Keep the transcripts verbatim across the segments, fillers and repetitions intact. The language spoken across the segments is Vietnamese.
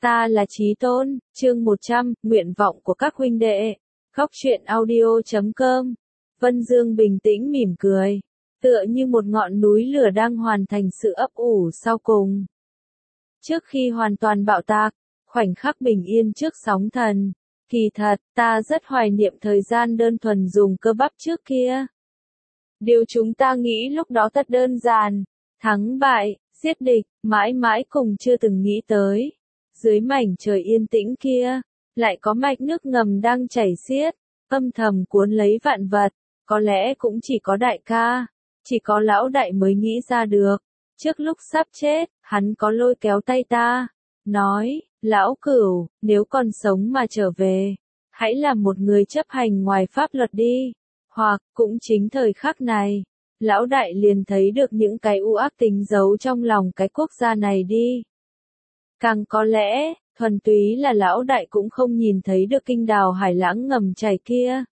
Ta là Chí Tôn, chương một trăm, nguyện vọng của các huynh đệ. Góc truyện audio chấm com. Vân Dương bình tĩnh mỉm cười, tựa như một ngọn núi lửa đang hoàn thành sự ấp ủ sau cùng. Trước khi hoàn toàn bạo tạc, khoảnh khắc bình yên trước sóng thần, kỳ thật, ta rất hoài niệm thời gian đơn thuần dùng cơ bắp trước kia. Điều chúng ta nghĩ lúc đó thật đơn giản, thắng bại, giết địch, mãi mãi cùng chưa từng nghĩ tới. Dưới mảnh trời yên tĩnh kia, lại có mạch nước ngầm đang chảy xiết, âm thầm cuốn lấy vạn vật, có lẽ cũng chỉ có đại ca, chỉ có lão đại mới nghĩ ra được. Trước lúc sắp chết, hắn có lôi kéo tay ta, nói, lão cửu, nếu còn sống mà trở về, hãy làm một người chấp hành ngoài pháp luật đi. Hoặc, cũng chính thời khắc này, lão đại liền thấy được những cái u ác tính giấu trong lòng cái quốc gia này đi. Càng có lẽ, thuần túy là lão đại cũng không nhìn thấy được kinh đào hải lãng ngầm chảy kia.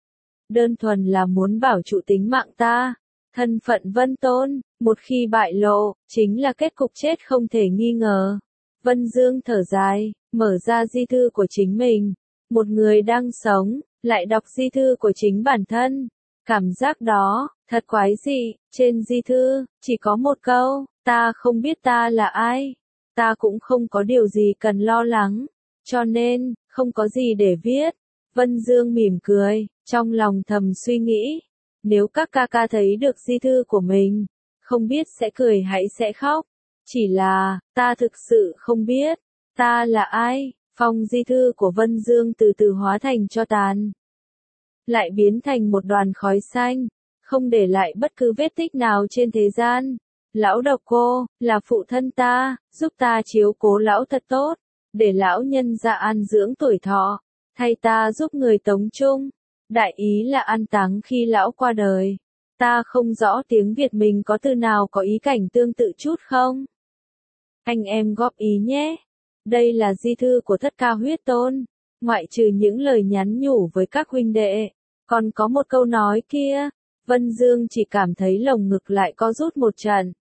Đơn thuần là muốn bảo trụ tính mạng ta, thân phận Vân Tôn, một khi bại lộ, chính là kết cục chết không thể nghi ngờ. Vân Dương thở dài, mở ra di thư của chính mình. Một người đang sống, lại đọc di thư của chính bản thân. Cảm giác đó, thật quái dị, trên di thư, chỉ có một câu, ta không biết ta là ai. Ta cũng không có điều gì cần lo lắng, cho nên, không có gì để viết. Vân Dương mỉm cười, trong lòng thầm suy nghĩ, nếu các ca ca thấy được di thư của mình, không biết sẽ cười hay sẽ khóc. Chỉ là, ta thực sự không biết, ta là ai. Phong di thư của Vân Dương từ từ hóa thành tro tàn, lại biến thành một đoàn khói xanh, không để lại bất cứ vết tích nào trên thế gian. Lão độc cô, là phụ thân ta, giúp ta chiếu cố lão thật tốt, để lão nhân ra an dưỡng tuổi thọ, thay ta giúp người tống chung. Đại ý là an táng khi lão qua đời. Ta không rõ tiếng Việt mình có từ nào có ý cảnh tương tự chút không? Anh em góp ý nhé. Đây là di thư của Thất Ca Huyết Tôn, ngoại trừ những lời nhắn nhủ với các huynh đệ, còn có một câu nói kia. Vân Dương chỉ cảm thấy lồng ngực lại co rút một trận.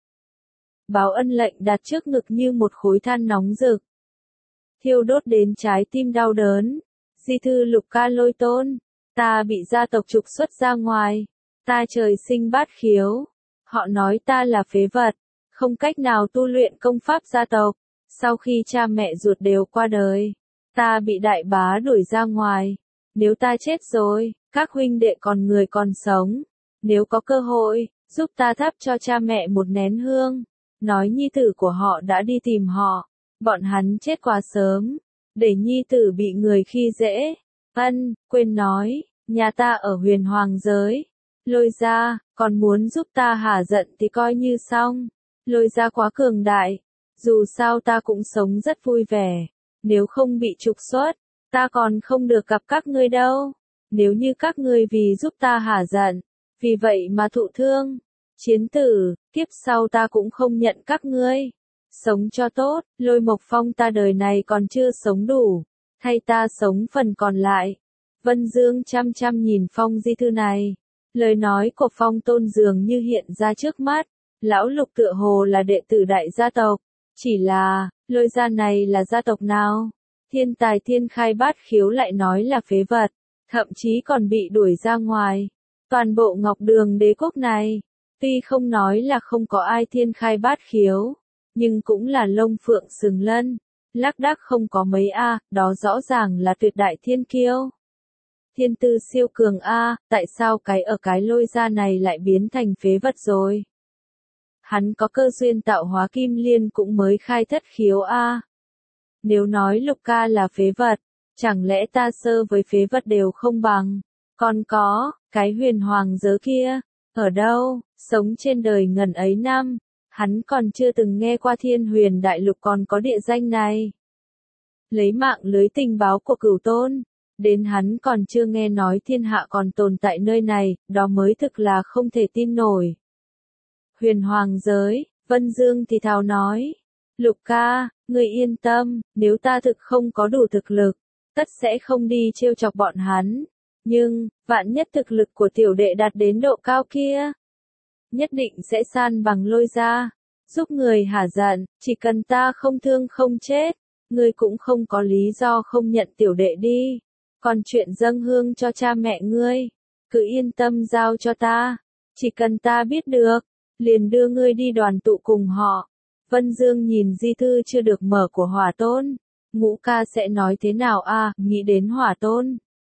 Báo ân lệnh đặt trước ngực như một khối than nóng rực, thiêu đốt đến trái tim đau đớn. Di thư Lục Ca Lôi Tôn, ta bị gia tộc trục xuất ra ngoài, ta trời sinh bát khiếu, họ nói ta là phế vật, không cách nào tu luyện công pháp gia tộc. Sau khi cha mẹ ruột đều qua đời, ta bị đại bá đuổi ra ngoài. Nếu ta chết rồi, các huynh đệ còn người còn sống, nếu có cơ hội, giúp ta thắp cho cha mẹ một nén hương. Nói nhi tử của họ đã đi tìm họ, bọn hắn chết quá sớm, để nhi tử bị người khi dễ. Ân, quên nói, nhà ta ở huyền hoàng giới. Lôi gia, còn muốn giúp ta hả giận thì coi như xong. Lôi gia quá cường đại, dù sao ta cũng sống rất vui vẻ. Nếu không bị trục xuất, ta còn không được gặp các ngươi đâu. Nếu như các ngươi vì giúp ta hả giận, vì vậy mà thụ thương, chiến tử, kiếp sau ta cũng không nhận các ngươi. Sống cho tốt, Lôi Mộc Phong ta đời này còn chưa sống đủ, thay ta sống phần còn lại. Vân Dương chăm chăm nhìn phong di thư này, lời nói của Phong Tôn dường như hiện ra trước mắt. Lão Lục tựa hồ là đệ tử đại gia tộc, chỉ là, Lôi gia này là gia tộc nào? Thiên tài thiên khai bát khiếu lại nói là phế vật, thậm chí còn bị đuổi ra ngoài. Toàn bộ Ngọc Đường đế quốc này, tuy không nói là không có ai thiên khai bát khiếu, nhưng cũng là lông phượng sừng lân, lác đác không có mấy a, đó rõ ràng là tuyệt đại thiên kiêu. Thiên tư siêu cường a, tại sao cái ở cái Lôi gia này lại biến thành phế vật rồi? Hắn có cơ duyên tạo hóa kim liên cũng mới khai thất khiếu a. Nếu nói Lục ca là phế vật, chẳng lẽ ta sơ với phế vật đều không bằng? Còn có, cái huyền hoàng giới kia, ở đâu, sống trên đời ngần ấy năm, hắn còn chưa từng nghe qua thiên huyền đại lục còn có địa danh này. Lấy mạng lưới tình báo của Cửu Tôn, đến hắn còn chưa nghe nói thiên hạ còn tồn tại nơi này, đó mới thực là không thể tin nổi. Huyền hoàng giới, Vân Dương thì thào nói, Lục ca, ngươi yên tâm, nếu ta thực không có đủ thực lực, tất sẽ không đi trêu chọc bọn hắn. Nhưng, vạn nhất thực lực của tiểu đệ đạt đến độ cao kia, nhất định sẽ san bằng Lôi gia, giúp người hả giận, chỉ cần ta không thương không chết, ngươi cũng không có lý do không nhận tiểu đệ đi. Còn chuyện dâng hương cho cha mẹ ngươi, cứ yên tâm giao cho ta, chỉ cần ta biết được, liền đưa ngươi đi đoàn tụ cùng họ. Vân Dương nhìn di thư chưa được mở của Hỏa Tôn, Ngũ ca sẽ nói thế nào à, nghĩ đến Hỏa Tôn,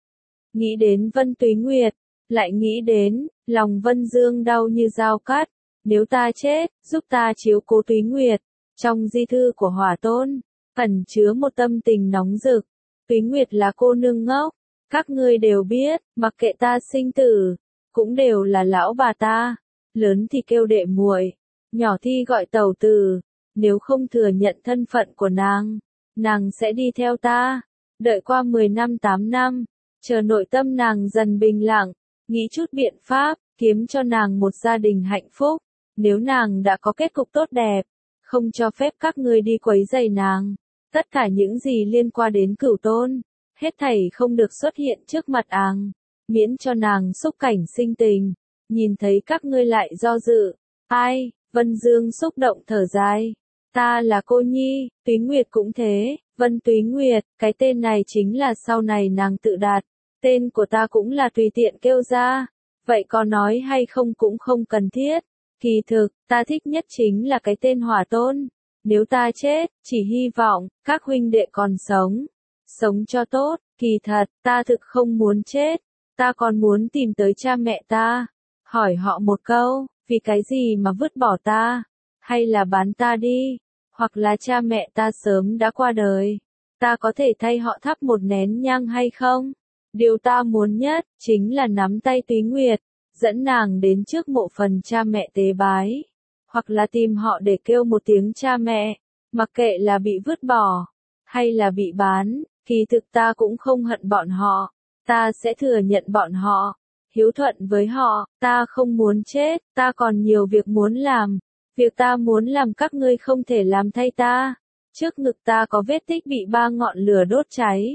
nghĩ đến Vân Túy Nguyệt, lại nghĩ đến, lòng Vân Dương đau như dao cắt, nếu ta chết, giúp ta chiếu cố Túy Nguyệt. Trong di thư của Hỏa Tôn, ẩn chứa một tâm tình nóng rực. Túy Nguyệt là cô nương ngốc, các ngươi đều biết, mặc kệ ta sinh tử, cũng đều là lão bà ta, lớn thì kêu đệ muội, nhỏ thì gọi tẩu tử, nếu không thừa nhận thân phận của nàng, nàng sẽ đi theo ta, đợi qua mười năm tám năm, chờ nội tâm nàng dần bình lặng, nghĩ chút biện pháp, kiếm cho nàng một gia đình hạnh phúc, nếu nàng đã có kết cục tốt đẹp, không cho phép các ngươi đi quấy rầy nàng. Tất cả những gì liên quan đến Cửu Tôn, hết thảy không được xuất hiện trước mặt nàng, miễn cho nàng xúc cảnh sinh tình, nhìn thấy các ngươi lại do dự. Ai, Vân Dương xúc động thở dài, ta là cô nhi, Túy Nguyệt cũng thế, Vân Túy Nguyệt, cái tên này chính là sau này nàng tự đặt, tên của ta cũng là tùy tiện kêu ra, vậy có nói hay không cũng không cần thiết, kỳ thực, ta thích nhất chính là cái tên Hỏa Tôn. Nếu ta chết, chỉ hy vọng, các huynh đệ còn sống. Sống cho tốt, kỳ thật, ta thực không muốn chết. Ta còn muốn tìm tới cha mẹ ta. Hỏi họ một câu, vì cái gì mà vứt bỏ ta? Hay là bán ta đi? Hoặc là cha mẹ ta sớm đã qua đời. Ta có thể thay họ thắp một nén nhang hay không? Điều ta muốn nhất, chính là nắm tay Túy Nguyệt, dẫn nàng đến trước mộ phần cha mẹ tế bái. Hoặc là tìm họ để kêu một tiếng cha mẹ, mặc kệ là bị vứt bỏ, hay là bị bán, kỳ thực ta cũng không hận bọn họ, ta sẽ thừa nhận bọn họ, hiếu thuận với họ, ta không muốn chết, ta còn nhiều việc muốn làm, việc ta muốn làm các ngươi không thể làm thay ta, trước ngực ta có vết tích bị ba ngọn lửa đốt cháy,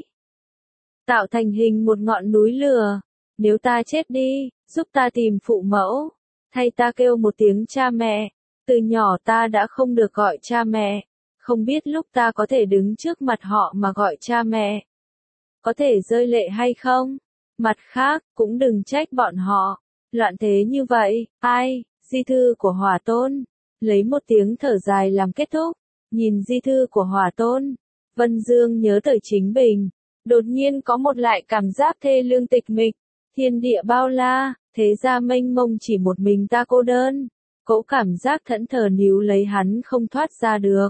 tạo thành hình một ngọn núi lửa, nếu ta chết đi, giúp ta tìm phụ mẫu, thay ta kêu một tiếng cha mẹ. Từ nhỏ ta đã không được gọi cha mẹ, không biết lúc ta có thể đứng trước mặt họ mà gọi cha mẹ. Có thể rơi lệ hay không? Mặt khác, cũng đừng trách bọn họ. Loạn thế như vậy, ai, di thư của Hỏa Tôn. Lấy một tiếng thở dài làm kết thúc, nhìn di thư của Hỏa Tôn. Vân Dương nhớ tới chính mình. Đột nhiên có một lại cảm giác thê lương tịch mịch. Thiên địa bao la, thế gia mênh mông chỉ một mình ta cô đơn. Cỗ cảm giác thẫn thờ níu lấy hắn không thoát ra được.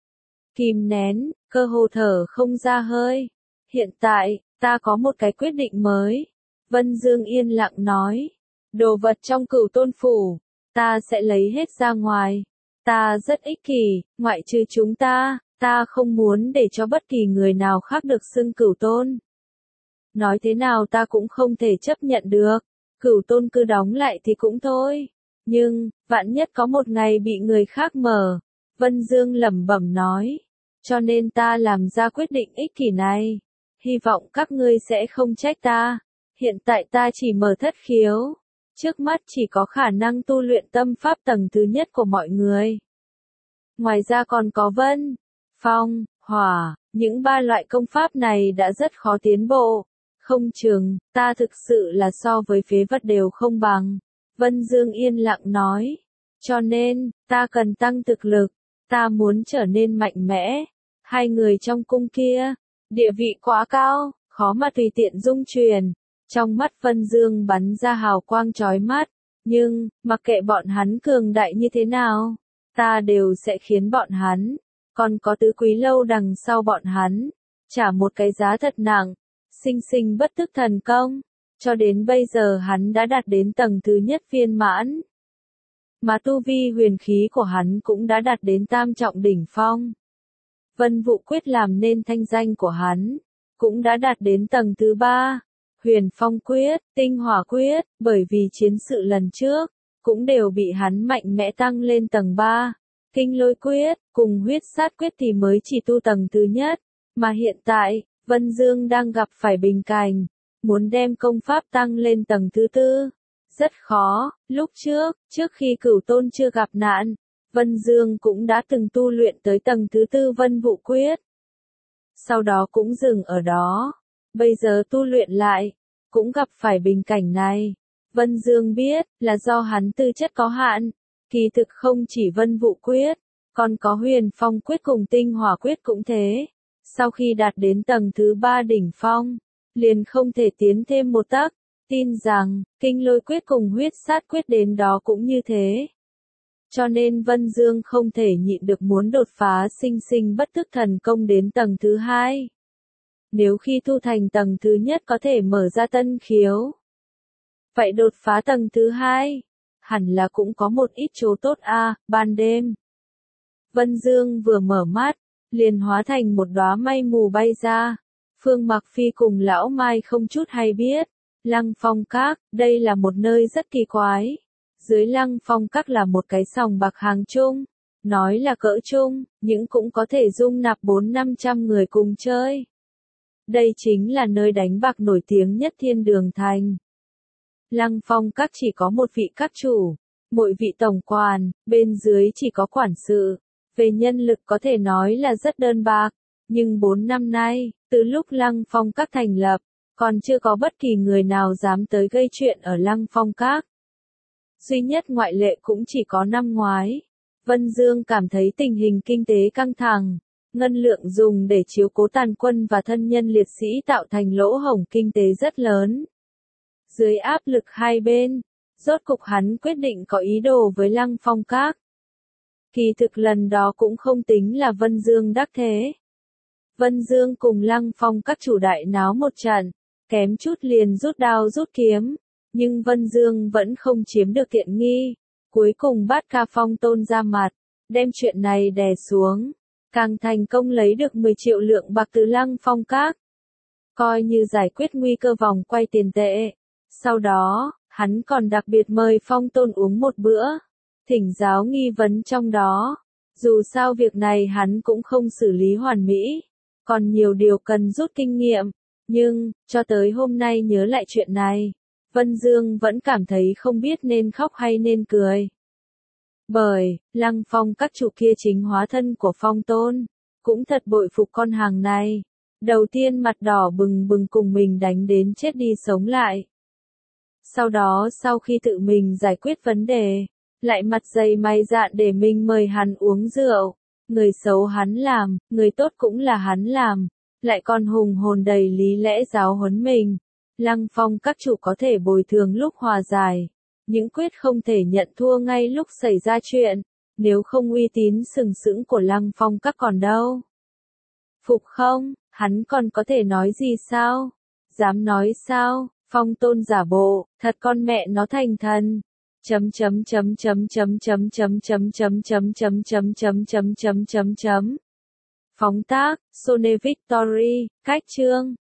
Kìm nén, cơ hồ thở không ra hơi. Hiện tại, ta có một cái quyết định mới. Vân Dương yên lặng nói. Đồ vật trong Cửu Tôn phủ, ta sẽ lấy hết ra ngoài. Ta rất ích kỷ, ngoại trừ chúng ta, ta không muốn để cho bất kỳ người nào khác được xưng Cửu Tôn. Nói thế nào ta cũng không thể chấp nhận được. Cửu Tôn cứ đóng lại thì cũng thôi. Nhưng, vạn nhất có một ngày bị người khác mở, Vân Dương lẩm bẩm nói, cho nên ta làm ra quyết định ích kỷ này, hy vọng các ngươi sẽ không trách ta, hiện tại ta chỉ mở thất khiếu, trước mắt chỉ có khả năng tu luyện tâm pháp tầng thứ nhất của mọi người. Ngoài ra còn có vân, phong, hỏa, những ba loại công pháp này đã rất khó tiến bộ, không chừng, ta thực sự là so với phế vật đều không bằng. Vân Dương yên lặng nói, cho nên, ta cần tăng thực lực, ta muốn trở nên mạnh mẽ. Hai người trong cung kia, địa vị quá cao, khó mà tùy tiện dung truyền. Trong mắt Vân Dương bắn ra hào quang chói mắt, nhưng, mặc kệ bọn hắn cường đại như thế nào, ta đều sẽ khiến bọn hắn, còn có tứ quý lâu đằng sau bọn hắn, trả một cái giá thật nặng, sinh sinh bất tức thần công. Cho đến bây giờ hắn đã đạt đến tầng thứ nhất viên mãn. Mà tu vi huyền khí của hắn cũng đã đạt đến tam trọng đỉnh phong. Vân Vụ Quyết làm nên thanh danh của hắn, cũng đã đạt đến tầng thứ ba. Huyền Phong Quyết, Tinh Hỏa Quyết, bởi vì chiến sự lần trước, cũng đều bị hắn mạnh mẽ tăng lên tầng ba. Kinh Lôi Quyết, cùng Huyết Sát Quyết thì mới chỉ tu tầng thứ nhất. Mà hiện tại, Vân Dương đang gặp phải bình cảnh. Muốn đem công pháp tăng lên tầng thứ tư, rất khó. Lúc trước, trước khi Cửu Tôn chưa gặp nạn, Vân Dương cũng đã từng tu luyện tới tầng thứ tư Vân Vụ Quyết. sau đó cũng dừng ở đó. Bây giờ tu luyện lại, cũng gặp phải bình cảnh này. Vân Dương biết, là do hắn tư chất có hạn, kỳ thực không chỉ Vân Vũ Quyết, còn có Huyền Phong Quyết cùng Tinh Hỏa Quyết cũng thế. Sau khi đạt đến tầng thứ ba đỉnh phong, liền không thể tiến thêm một tấc, tin rằng, Kinh Lôi Quyết cùng Huyết Sát Quyết đến đó cũng như thế. Cho nên Vân Dương không thể nhịn được muốn đột phá sinh sinh bất tức thần công đến tầng thứ hai. Nếu khi tu thành tầng thứ nhất có thể mở ra tân khiếu, vậy đột phá tầng thứ hai, hẳn là cũng có một ít chỗ tốt a. À, ban đêm, Vân Dương vừa mở mắt, liền hóa thành một đóa mây mù bay ra. Phương Mặc Phi cùng Lão Mai không chút hay biết, Lăng Phong Các, đây là một nơi rất kỳ quái. Dưới Lăng Phong Các là một cái sòng bạc hàng chung, nói là cỡ chung, nhưng cũng có thể dung nạp bốn năm trăm người cùng chơi. Đây chính là nơi đánh bạc nổi tiếng nhất Thiên Đường Thành. Lăng Phong Các chỉ có một vị các chủ, mỗi vị tổng quản, bên dưới chỉ có quản sự. Về nhân lực có thể nói là rất đơn bạc, nhưng bốn năm nay, từ lúc Lăng Phong Các thành lập, còn chưa có bất kỳ người nào dám tới gây chuyện ở Lăng Phong Các. Duy nhất ngoại lệ cũng chỉ có năm ngoái. Vân Dương cảm thấy tình hình kinh tế căng thẳng, ngân lượng dùng để chiếu cố tàn quân và thân nhân liệt sĩ tạo thành lỗ hổng kinh tế rất lớn. Dưới áp lực hai bên, rốt cục hắn quyết định có ý đồ với Lăng Phong Các. Kỳ thực lần đó cũng không tính là Vân Dương đắc thế. Vân Dương cùng Lăng Phong Các chủ đại náo một trận, kém chút liền rút đao rút kiếm, nhưng Vân Dương vẫn không chiếm được tiện nghi. Cuối cùng Bát Ca Phong Tôn ra mặt, đem chuyện này đè xuống, càng thành công lấy được mười triệu lượng bạc từ Lăng Phong Các, coi như giải quyết nguy cơ vòng quay tiền tệ. Sau đó, hắn còn đặc biệt mời Phong Tôn uống một bữa, thỉnh giáo nghi vấn trong đó. Dù sao việc này hắn cũng không xử lý hoàn mỹ, còn nhiều điều cần rút kinh nghiệm, nhưng, cho tới hôm nay nhớ lại chuyện này, Vân Dương vẫn cảm thấy không biết nên khóc hay nên cười. Bởi, Lăng Phong Các chủ kia chính hóa thân của Phong Tôn, cũng thật bội phục con hàng này. Đầu tiên mặt đỏ bừng bừng cùng mình đánh đến chết đi sống lại. Sau đó sau khi tự mình giải quyết vấn đề, lại mặt dày mày dạn để mình mời hắn uống rượu. Người xấu hắn làm, người tốt cũng là hắn làm, lại còn hùng hồn đầy lý lẽ giáo huấn mình. Lăng Phong Các chủ có thể bồi thường lúc hòa giải, những quyết không thể nhận thua ngay lúc xảy ra chuyện, nếu không uy tín sừng sững của Lăng Phong Các còn đâu. Phục không, hắn còn có thể nói gì sao? Dám nói sao? Phong Tôn giả bộ, thật con mẹ nó thành thần. Chấm chấm chấm chấm chấm chấm chấm chấm chấm chấm chấm chấm chấm chấm chấm chấm chấm. Phóng tác, Sony Victory, cách chương.